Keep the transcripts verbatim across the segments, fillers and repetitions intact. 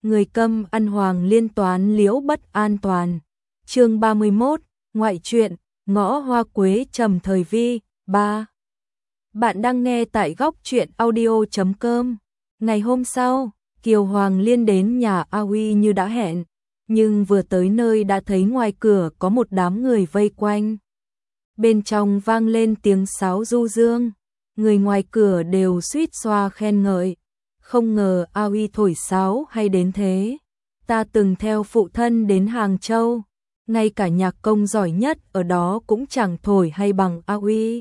người câm ăn hoàng liên toán liễu bất an toàn. Chương ba mươi mốt, ngoại truyện, ngõ hoa quế trầm thời vi, ba. Bạn đang nghe tại góc truyện audio chấm com. Ngày hôm sau, Kiều Hoàng Liên đến nhà A Huy như đã hẹn, nhưng vừa tới nơi đã thấy ngoài cửa có một đám người vây quanh. Bên trong vang lên tiếng sáo du dương, người ngoài cửa đều suýt xoa khen ngợi. Không ngờ A Huy thổi sáo hay đến thế. Ta từng theo phụ thân đến Hàng Châu, ngay cả nhạc công giỏi nhất ở đó cũng chẳng thổi hay bằng A Huy.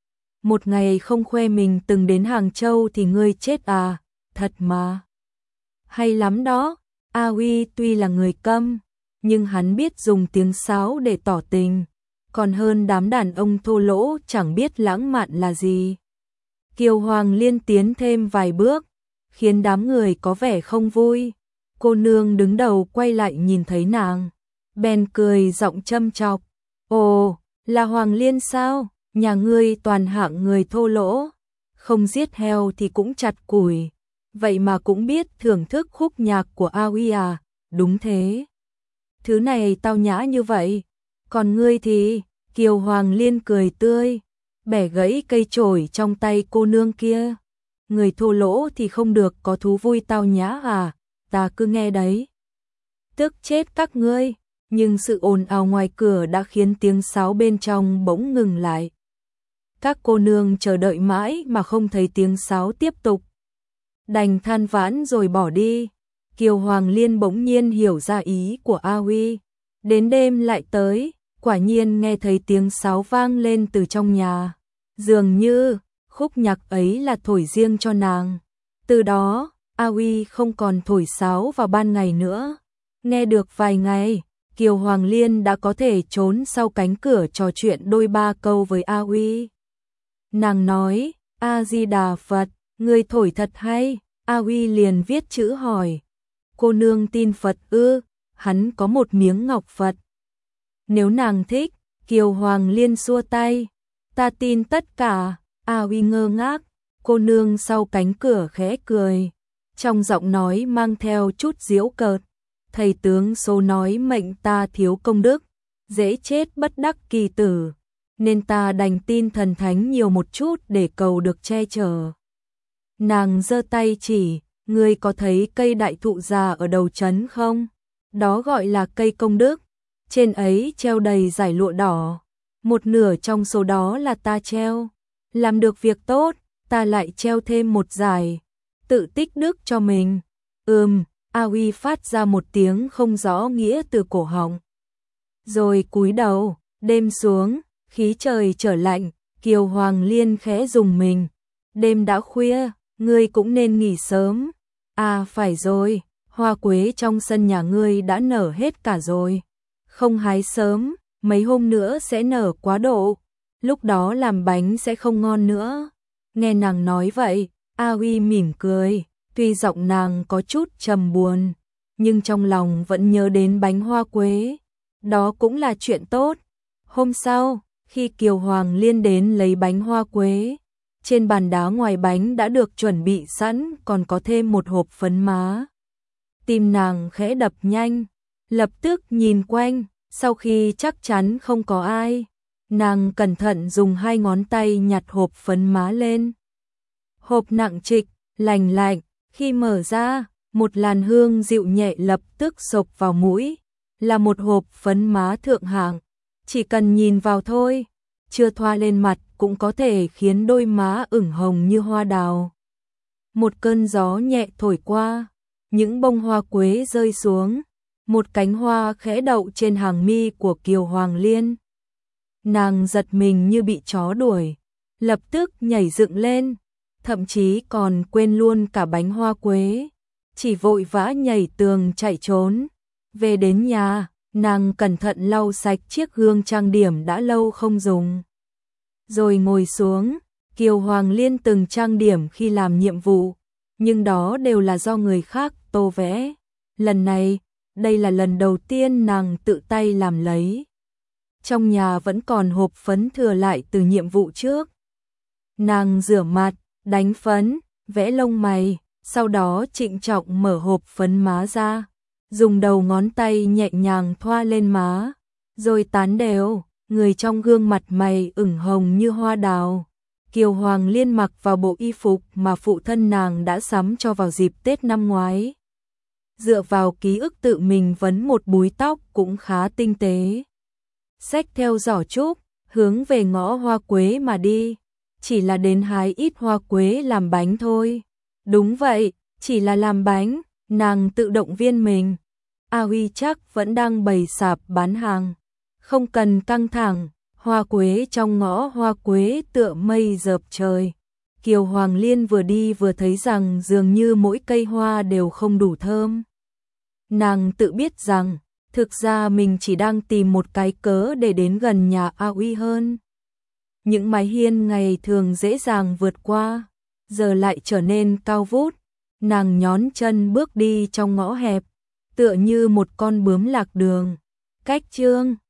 Một ngày không khoe mình từng đến Hàng Châu thì ngươi chết à, thật mà. Hay lắm đó, A Huy tuy là người câm, nhưng hắn biết dùng tiếng sáo để tỏ tình, còn hơn đám đàn ông thô lỗ chẳng biết lãng mạn là gì. Kiều Hoàng Liên tiến thêm vài bước, khiến đám người có vẻ không vui. Cô nương đứng đầu quay lại nhìn thấy nàng, bèn cười giọng châm chọc. Ồ, là Hoàng Liên sao? Nhà ngươi toàn hạng người thô lỗ, không giết heo thì cũng chặt củi, vậy mà cũng biết thưởng thức khúc nhạc của A Huy à? Đúng thế. Thứ này tao nhã như vậy, còn ngươi thì... Kiều Hoàng Liên cười tươi, bẻ gãy cây chổi trong tay cô nương kia. Người thô lỗ thì không được có thú vui tao nhã à, ta cứ nghe đấy. Tức chết các ngươi, nhưng sự ồn ào ngoài cửa đã khiến tiếng sáo bên trong bỗng ngừng lại. Các cô nương chờ đợi mãi mà không thấy tiếng sáo tiếp tục, đành than vãn rồi bỏ đi. Kiều Hoàng Liên bỗng nhiên hiểu ra ý của A Huy, đến đêm lại tới, quả nhiên nghe thấy tiếng sáo vang lên từ trong nhà. Dường như khúc nhạc ấy là thổi riêng cho nàng. Từ đó, A Huy không còn thổi sáo vào ban ngày nữa. Nghe được vài ngày, Kiều Hoàng Liên đã có thể trốn sau cánh cửa trò chuyện đôi ba câu với A Huy. Nàng nói, A Di Đà Phật, người thổi thật hay. A Huy liền viết chữ hỏi, cô nương tin Phật ư? Hắn có một miếng ngọc Phật. Nếu nàng thích, Kiều Hoàng Liên xua tay, ta tin tất cả. A Huy ngơ ngác, cô nương sau cánh cửa khẽ cười, trong giọng nói mang theo chút giễu cợt. Thầy tướng số nói mệnh ta thiếu công đức, dễ chết bất đắc kỳ tử, nên ta đành tin thần thánh nhiều một chút để cầu được che chở. Nàng giơ tay chỉ, ngươi có thấy cây đại thụ già ở đầu trấn không? Đó gọi là cây công đức, trên ấy treo đầy dải lụa đỏ, một nửa trong số đó là ta treo. Làm được việc tốt, ta lại treo thêm một dải, tự tích đức cho mình. Ừm, A Huy phát ra một tiếng không rõ nghĩa từ cổ họng. Rồi cúi đầu, đêm xuống, khí trời trở lạnh, Kiều Hoàng Liên khẽ rùng mình. Đêm đã khuya, ngươi cũng nên nghỉ sớm. À phải rồi, hoa quế trong sân nhà ngươi đã nở hết cả rồi. Không hái sớm, mấy hôm nữa sẽ nở quá độ. Lúc đó làm bánh sẽ không ngon nữa. Nghe nàng nói vậy, A Huy mỉm cười, tuy giọng nàng có chút trầm buồn, nhưng trong lòng vẫn nhớ đến bánh hoa quế. Đó cũng là chuyện tốt. Hôm sau, khi Kiều Hoàng Liên đến lấy bánh hoa quế, trên bàn đá ngoài bánh đã được chuẩn bị sẵn còn có thêm một hộp phấn má. Tim nàng khẽ đập nhanh, lập tức nhìn quanh, sau khi chắc chắn không có ai, nàng cẩn thận dùng hai ngón tay nhặt hộp phấn má lên. Hộp nặng trịch, lành lạnh, khi mở ra, một làn hương dịu nhẹ lập tức xộc vào mũi, là một hộp phấn má thượng hạng, chỉ cần nhìn vào thôi, chưa thoa lên mặt cũng có thể khiến đôi má ửng hồng như hoa đào. Một cơn gió nhẹ thổi qua, những bông hoa quế rơi xuống, một cánh hoa khẽ đậu trên hàng mi của Kiều Hoàng Liên. Nàng giật mình như bị chó đuổi, lập tức nhảy dựng lên, thậm chí còn quên luôn cả bánh hoa quế, chỉ vội vã nhảy tường chạy trốn. Về đến nhà, nàng cẩn thận lau sạch chiếc gương trang điểm đã lâu không dùng. Rồi ngồi xuống, Kiều Hoàng Liên từng trang điểm khi làm nhiệm vụ, nhưng đó đều là do người khác tô vẽ. Lần này, đây là lần đầu tiên nàng tự tay làm lấy. Trong nhà vẫn còn hộp phấn thừa lại từ nhiệm vụ trước. Nàng rửa mặt, đánh phấn, vẽ lông mày, sau đó trịnh trọng mở hộp phấn má ra, dùng đầu ngón tay nhẹ nhàng thoa lên má, rồi tán đều, người trong gương mặt mày ửng hồng như hoa đào. Kiều Hoàng Liên mặc vào bộ y phục mà phụ thân nàng đã sắm cho vào dịp Tết năm ngoái. Dựa vào ký ức tự mình vấn một búi tóc cũng khá tinh tế. Xách theo giỏ trúc, hướng về ngõ Hoa Quế mà đi, chỉ là đến hái ít hoa quế làm bánh thôi. Đúng vậy, chỉ là làm bánh, nàng tự động viên mình. A Huy chắc vẫn đang bày sạp bán hàng, không cần căng thẳng, hoa quế trong ngõ Hoa Quế tựa mây dợp trời. Kiều Hoàng Liên vừa đi vừa thấy rằng dường như mỗi cây hoa đều không đủ thơm. Nàng tự biết rằng, thực ra mình chỉ đang tìm một cái cớ để đến gần nhà A Huy hơn. Những mái hiên ngày thường dễ dàng vượt qua, giờ lại trở nên cao vút. Nàng nhón chân bước đi trong ngõ hẹp, tựa như một con bướm lạc đường. Cách chương